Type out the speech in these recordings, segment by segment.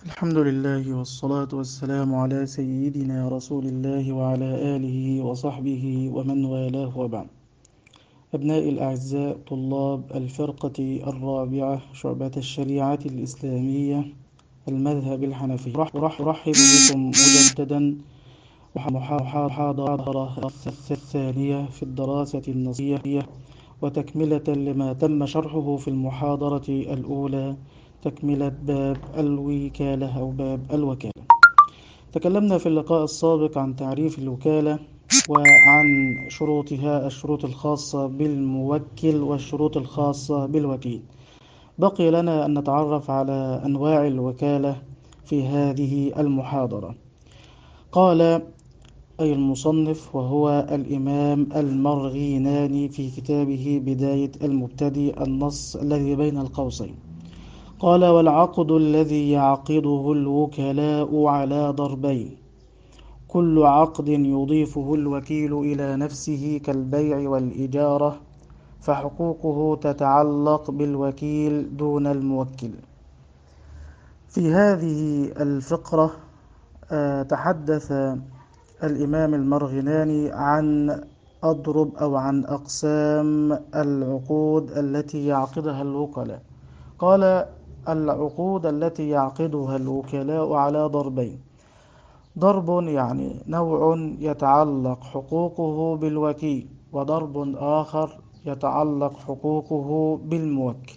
الحمد لله والصلاة والسلام على سيدنا رسول الله وعلى آله وصحبه ومن والاه وبعد. أبنائي الأعزاء طلاب الفرقة الرابعة شعبة الشريعة الإسلامية المذهب الحنفي، أرحب بكم مجددا محاضرة الثانية في الدراسة النصية، وتكملة لما تم شرحه في المحاضرة الأولى، تكملة باب الوكالة أو باب الوكالة. تكلمنا في اللقاء السابق عن تعريف الوكالة وعن شروطها، الشروط الخاصة بالموكل والشروط الخاصة بالوكيل. بقي لنا أن نتعرف على أنواع الوكالة في هذه المحاضرة. قال أي المصنف وهو الإمام المرغيناني في كتابه بداية المبتدئ النص الذي بين القوسين، قال: والعقد الذي يعقده الوكلاء على ضربين: كل عقد يضيفه الوكيل إلى نفسه كالبيع والإجارة، فحقوقه تتعلق بالوكيل دون الموكل. في هذه الفقرة تحدث الإمام المرغناني عن أضرب أو عن أقسام العقود التي يعقدها الوكلاء. قال: العقود التي يعقدها الوكلاء على ضربين: ضرب يعني نوع يتعلق حقوقه بالوكيل، وضرب آخر يتعلق حقوقه بالموكل.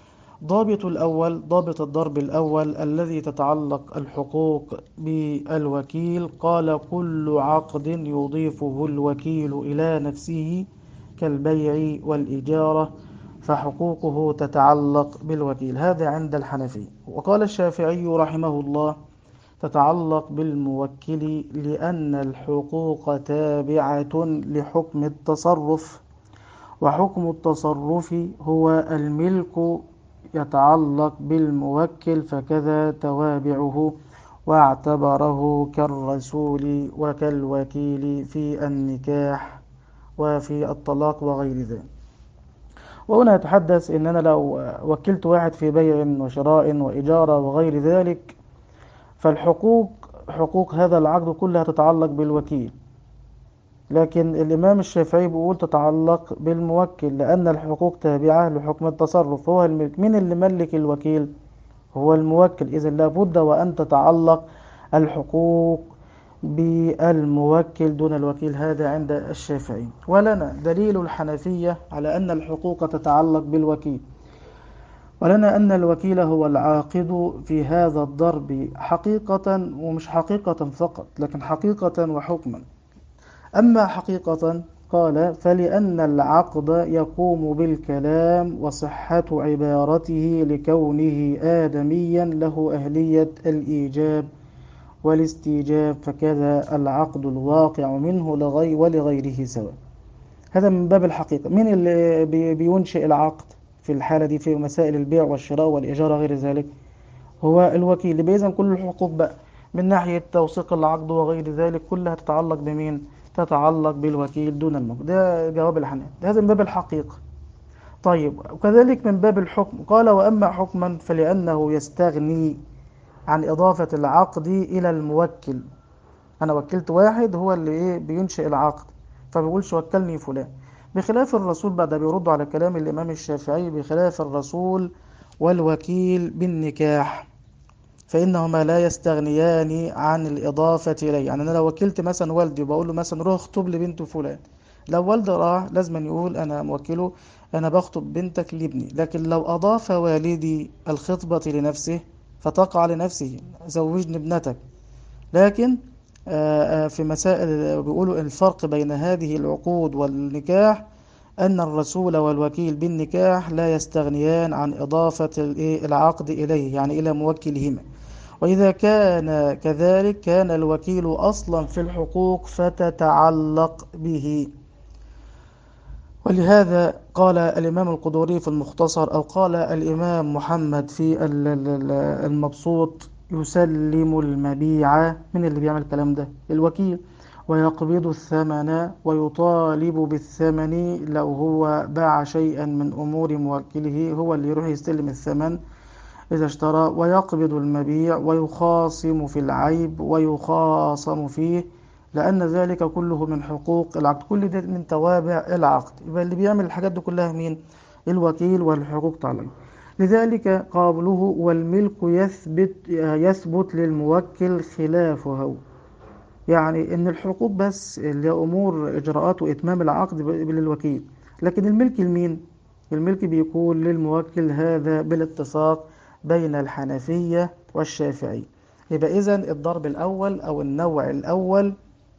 ضابط الضرب الأول الذي تتعلق الحقوق بالوكيل، قال: كل عقد يضيفه الوكيل إلى نفسه كالبيع والإجارة، فحقوقه تتعلق بالوكيل. هذا عند الحنفي. وقال الشافعي رحمه الله: تتعلق بالموكل لأن الحقوق تابعة لحكم التصرف، وحكم التصرف هو الملك يتعلق بالموكل، فكذا توابعه، واعتبره كالرسول وكالوكيل في النكاح وفي الطلاق وغير ذلك. وهنا يتحدث إن أنا لو وكلت واحد في بيع وشراء وإجارة وغير ذلك، حقوق هذا العقد كلها تتعلق بالوكيل، لكن الإمام الشافعي بيقول تتعلق بالموكل لأن الحقوق تابعة لحكم التصرف، هو الملك. من اللي ملك الوكيل؟ هو الموكل. إذا لابد وأن تتعلق الحقوق بالموكل دون الوكيل. هذا عند الشافعي. ولنا دليل الحنفية على أن الحقوق تتعلق بالوكيل، ولنا أن الوكيل هو العاقد في هذا الضرب حقيقة، ومش حقيقة فقط لكن حقيقة وحكما. أما حقيقة، قال: فلأن العقد يقوم بالكلام وصحة عبارته لكونه آدميا له أهلية الإيجاب والاستيجاب، فكذا العقد الواقع منه ولغيره سواء. هذا من باب الحقيقة. من اللي بينشئ العقد في الحالة دي في مسائل البيع والشراء والإجارة غير ذلك؟ هو الوكيل. إذن كل الحقوق بقى من ناحية توثيق العقد وغير ذلك كلها تتعلق بمين؟ تتعلق بالوكيل دون الموكل. ده جواب الحنان. هذا من باب الحقيقة. طيب، وكذلك من باب الحكم، قال: وأما حكما فلأنه يستغني عن إضافة العقد إلى الموكل. أنا وكلت واحد هو اللي بينشئ العقد، فبيقولش وكلني فلان. بخلاف الرسول، بعد بيرد على كلام الإمام الشافعي، بخلاف الرسول والوكيل بالنكاح، فإنهما لا يستغنيان عن الإضافة إليه. يعني أنا لو وكلت مثلا والدي وبقول له مثلا روح اخطب لي بنت فلان، لو والدي راح لازم يقول أنا موكله، أنا بخطب بنتك لابني. لكن لو أضاف والدي الخطبة لنفسه فتقع لنفسه، زوجني ابنتك. لكن في مسائل بيقولوا الفرق بين هذه العقود والنكاح أن الرسول والوكيل بالنكاح لا يستغنيان عن إضافة العقد إليه، يعني إلى موكلهما. وإذا كان كذلك كان الوكيل أصلا في الحقوق فتتعلق به. ولهذا قال الإمام القدوري في المختصر، أو قال الإمام محمد في المبسوط: يسلم المبيع. من اللي بيعمل الكلام ده؟ الوكيل. ويقبض الثمن ويطالب بالثمن. لو هو باع شيئا من أمور موكله، هو اللي يروح يستلم الثمن إذا اشترى، ويقبض المبيع ويخاصم في العيب ويخاصم فيه، لأن ذلك كله من حقوق العقد. كل ده من توابع العقد. يبقى اللي بيعمل الحاجات دي كلها مين؟ الوكيل، والحقوق تعلق. لذلك قابله والملك يثبت للموكل خلافه. يعني إن الحقوق بس اللي هي أمور إجراءات وإتمام العقد للوكيل، لكن الملك لمين؟ الملك بيكون للموكل، هذا بالاتفاق بين الحنفية والشافعي. يبقى إذن الضرب الأول أو النوع الأول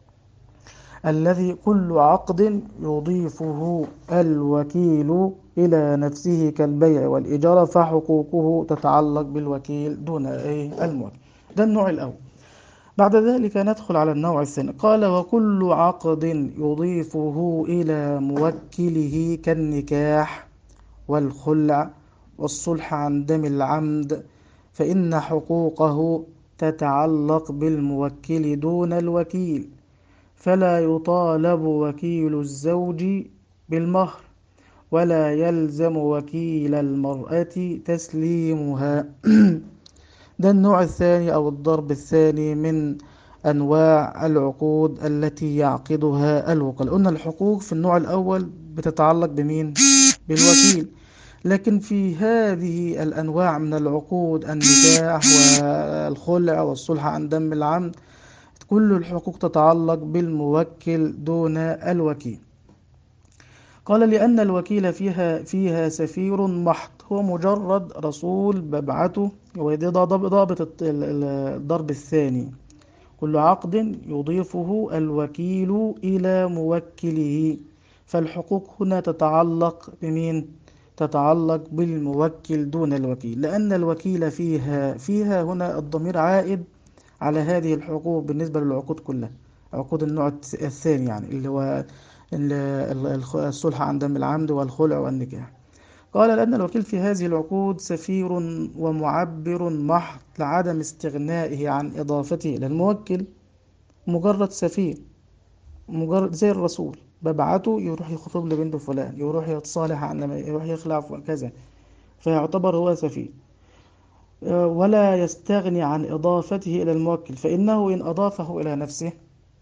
الذي كل عقد يضيفه الوكيل إلى نفسه كالبيع والإجارة فحقوقه تتعلق بالوكيل دون الموكل. ده النوع الأول. بعد ذلك ندخل على النوع الثاني. قال: وكل عقد يضيفه إلى موكله كالنكاح والخلع والصلح عن دم العمد، فإن حقوقه تتعلق بالموكل دون الوكيل، فلا يطالب وكيل الزوج بالمهر، ولا يلزم وكيل المرأة تسليمها. ده النوع الثاني أو الضرب الثاني من أنواع العقود التي يعقدها الوكلاء. قلنا الحقوق في النوع الأول بتتعلق بمين؟ بالوكيل. لكن في هذه الأنواع من العقود، النكاح والخلع والصلح عن دم العمد، كل الحقوق تتعلق بالموكل دون الوكيل. قال: لأن الوكيل فيها سفير محض، هو مجرد رسول ببعته. وده ضابط الضرب الثاني. كل عقد يضيفه الوكيل إلى موكله، فالحقوق هنا تتعلق بمين؟ تتعلق بالموكل دون الوكيل، لأن الوكيل فيها هنا الضمير عائد على هذه الحقوق بالنسبة للعقود كلها، عقود النوع الثاني، يعني اللي هو الصلح عن دم العمد والخلع والنكاح. قال: لأن الوكيل في هذه العقود سفير ومعبر محض، لعدم استغنائه عن إضافته إلى الموكل. مجرد سفير، مجرد زي الرسول، ببعته يروح يخطب لبنت فلان، يروح يتصالح عن يروح يخلع كذا، فيعتبر هو سفير. ولا يستغني عن إضافته إلى الموكل، فإنه إن أضافه إلى نفسه،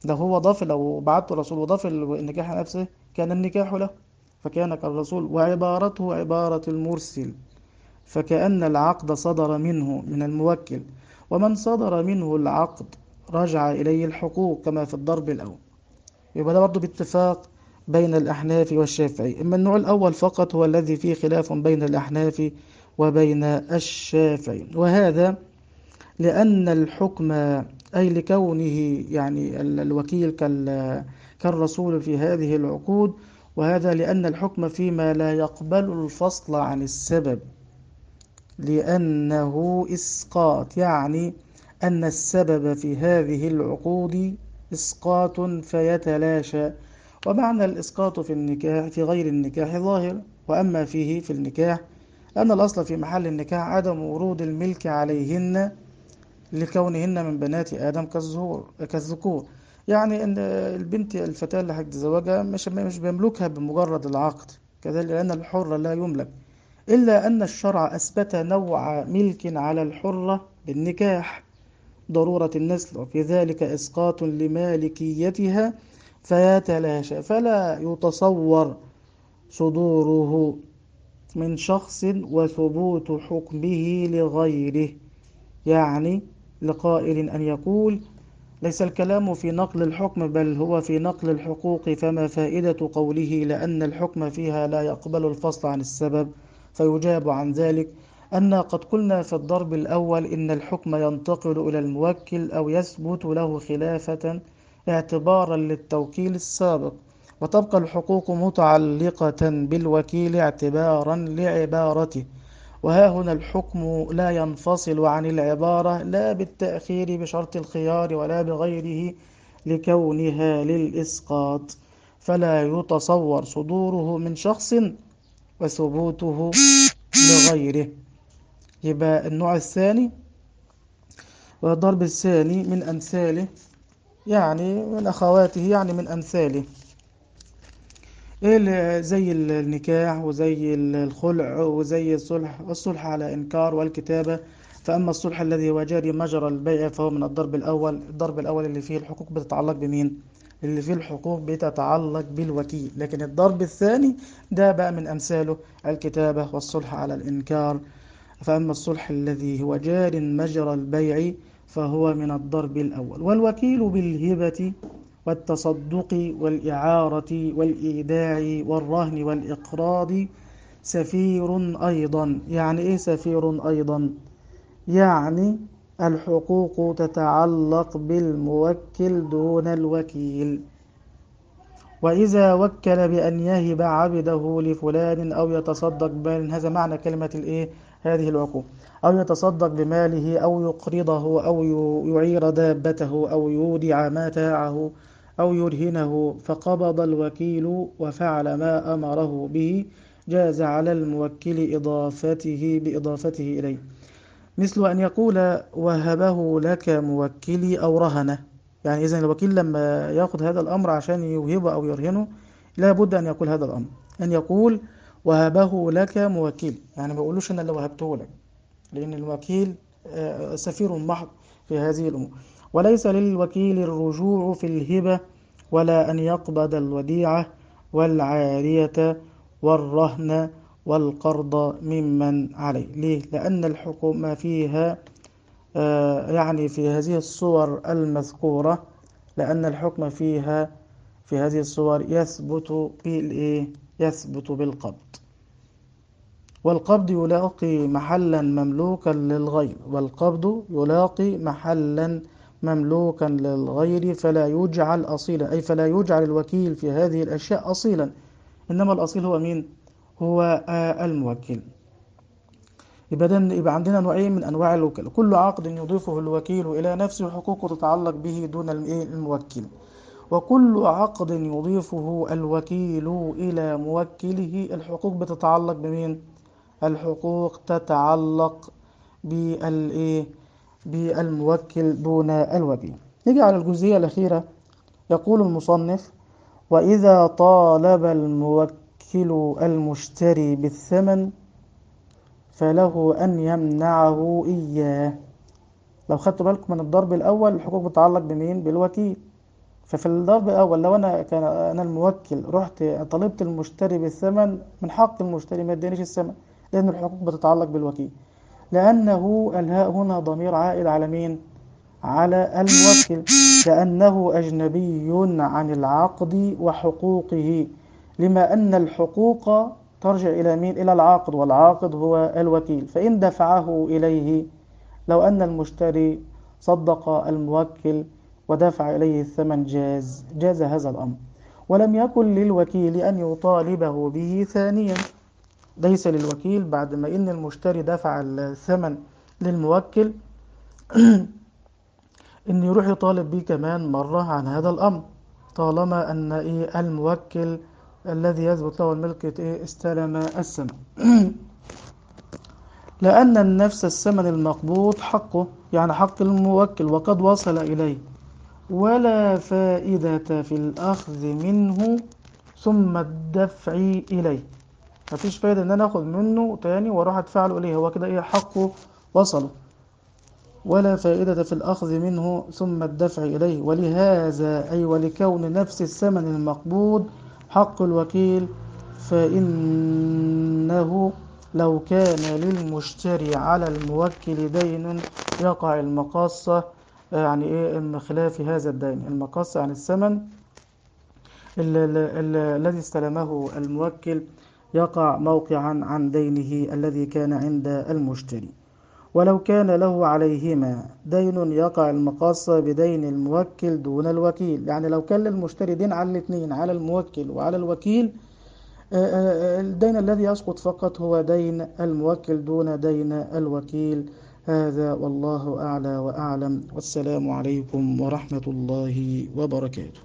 لو بعته رسول وضاف النكاح نفسه كان النكاح له، فكان كالرسول. وعبارته عبارة المرسل، فكأن العقد صدر منه من الموكل، ومن صدر منه العقد رجع إليه الحقوق كما في الضرب الأول. يبقى ده برضه باتفاق بين الأحناف والشافعي. أما النوع الأول فقط هو الذي فيه خلاف بين الأحناف وبين الشافعي، وهذا لأن الحكم، أي لكونه يعني الوكيل كالرسول في هذه العقود، وهذا لأن الحكم فيما لا يقبل الفصل عن السبب، لأنه إسقاط، يعني أن السبب في هذه العقود إسقاط فيتلاشى. ومعنى الإسقاط في النكاح في غير النكاح ظاهر، وأما فيه في النكاح أن الأصل في محل النكاح عدم ورود الملك عليهن لكونهن من بنات آدم كالذكور. يعني أن البنت الفتاة اللي هتتزوجها مش بيملكها بمجرد العقد، كذلك لأن الحر لا يملك، إلا أن الشرع أثبت نوع ملك على الحرة بالنكاح، ضرورة النسل، وفي ذلك إسقاط لمالكيتها فيتلاشى، فلا يتصور صدوره من شخص وثبوت حكمه لغيره. يعني لقائل أن يقول: ليس الكلام في نقل الحكم، بل هو في نقل الحقوق، فما فائدة قوله لأن الحكم فيها لا يقبل الفصل عن السبب؟ فيجاب عن ذلك أن قد قلنا في الضرب الأول إن الحكم ينتقل إلى الموكل أو يثبت له خلافة اعتبارا للتوكيل السابق، وتبقى الحقوق متعلقة بالوكيل اعتبارا لعبارته. وها هنا الحكم لا ينفصل عن العبارة، لا بالتأخير بشرط الخيار ولا بغيره لكونها للإسقاط، فلا يتصور صدوره من شخص وثبوته لغيره. يبقى النوع الثاني والضرب الثاني من أمثاله، يعني من أخواته، يعني من أمثاله. زي النكاح وزي الخلع وزي الصلح على إنكار والكتابة. فأما الصلح الذي هو جاري مجرى البيع فهو من الضرب الأول اللي فيه الحقوق بتتعلق بمين؟ اللي فيه الحقوق بتتعلق بالوكيل. لكن الضرب الثاني ده بقى من أمثاله الكتابة والصلح على الإنكار. فأما الصلح الذي هو جار مجرى البيع فهو من الضرب الأول. والوكيل بالهبة والتصدق والإعارة والإيداع والرهن والإقراض سفير أيضا. يعني إيه سفير أيضا؟ يعني الحقوق تتعلق بالموكل دون الوكيل. وإذا وكل بأن يهب عبده لفلان أو يتصدق بمال، هذا معنى كلمة الإيه؟ هذه العقوق. أو يتصدق بماله أو يقرضه أو يعير دابته أو يودع متاعه أو يرهنه فقبض الوكيل وفعل ما أمره به، جاز على الموكل بإضافته إليه. مثل أن يقول وهبه لك موكلي أو رهنه. يعني إذن الوكيل لما يأخذ هذا الأمر عشان يوهبه أو يرهنه لا بد أن يقول هذا الأمر، أن يقول وهبه لك موكلي. يعني ما يقولوش أنا اللي وهبته لك، لأن الوكيل سفير محض في هذه الأمور. وليس للوكيل الرجوع في الهبة ولا أن يقبض الوديعة والعارية والرهن والقرض ممن عليه. ليه؟ لأن الحكم فيها يعني في هذه الصور المذكورة، لأن الحكم فيها في هذه الصور يثبت بالقبض. والقبض يلاقي محلا مملوكا للغير، فلا يجعل أصيلا، أي فلا يجعل الوكيل في هذه الأشياء أصيلا، إنما الأصيل هو مين؟ هو الموكل. يبقى عندنا نوعين من أنواع الوكالة. كل عقد يضيفه الوكيل إلى نفسه حقوق تتعلق به دون الموكل، وكل عقد يضيفه الوكيل إلى موكله الحقوق بتتعلق بمين؟ الحقوق تتعلق بالموكل دون الوكيل. نيجي على الجزئية الأخيرة. يقول المصنف: وإذا طالب الموكل المشتري بالثمن فله أن يمنعه إياه. لو خدتوا بالكم من الضرب الأول الحقوق بتتعلق بمين؟ بالوكيل. ففي الضرب الأول لو أنا الموكل رحت طلبت المشتري بالثمن، من حق المشتري ما يدينيش الثمن، لأن الحقوق بتتعلق بالوكيل، لأنه الهاء هنا ضمير عائد على مين؟ على الموكل، كأنه أجنبي عن العقد وحقوقه، لما أن الحقوق ترجع إلى مين؟ إلى العاقد، والعاقد هو الوكيل. فإن دفعه إليه، لو أن المشتري صدق الموكل ودفع إليه الثمن جاز هذا الأمر، ولم يكن للوكيل أن يطالبه به ثانيا. ليس للوكيل بعد ما إن المشتري دفع الثمن للموكل إن يروح يطالب به كمان مرة عن هذا الأمر، طالما أن الموكل الذي يثبت له الملك استلم الثمن. لأن النفس الثمن المقبوض حقه، يعني حق الموكل، وقد وصل إليه، ولا فائدة في الأخذ منه ثم الدفع إليه. مفيش فائدة إن أنا أخذ منه تاني وأروح أدفع له إليه، هو كده حقه وصل. ولا فائدة في الأخذ منه ثم الدفع إليه. ولهذا أي ولكون نفس الثمن المقبوض حق الوكيل، فإنه لو كان للمشتري على الموكل دين يقع المقاصة، يعني خلاف هذا الدين. المقاصة عن الثمن الذي استلمه الموكل يقع موقعا عن دينه الذي كان عند المشتري. ولو كان له عليهما دين يقع المقاصة بدين الموكل دون الوكيل. يعني لو كان للمشتري دين على الاثنين، على الموكل وعلى الوكيل، الدين الذي يسقط فقط هو دين الموكل دون دين الوكيل. هذا والله أعلى وأعلم، والسلام عليكم ورحمة الله وبركاته.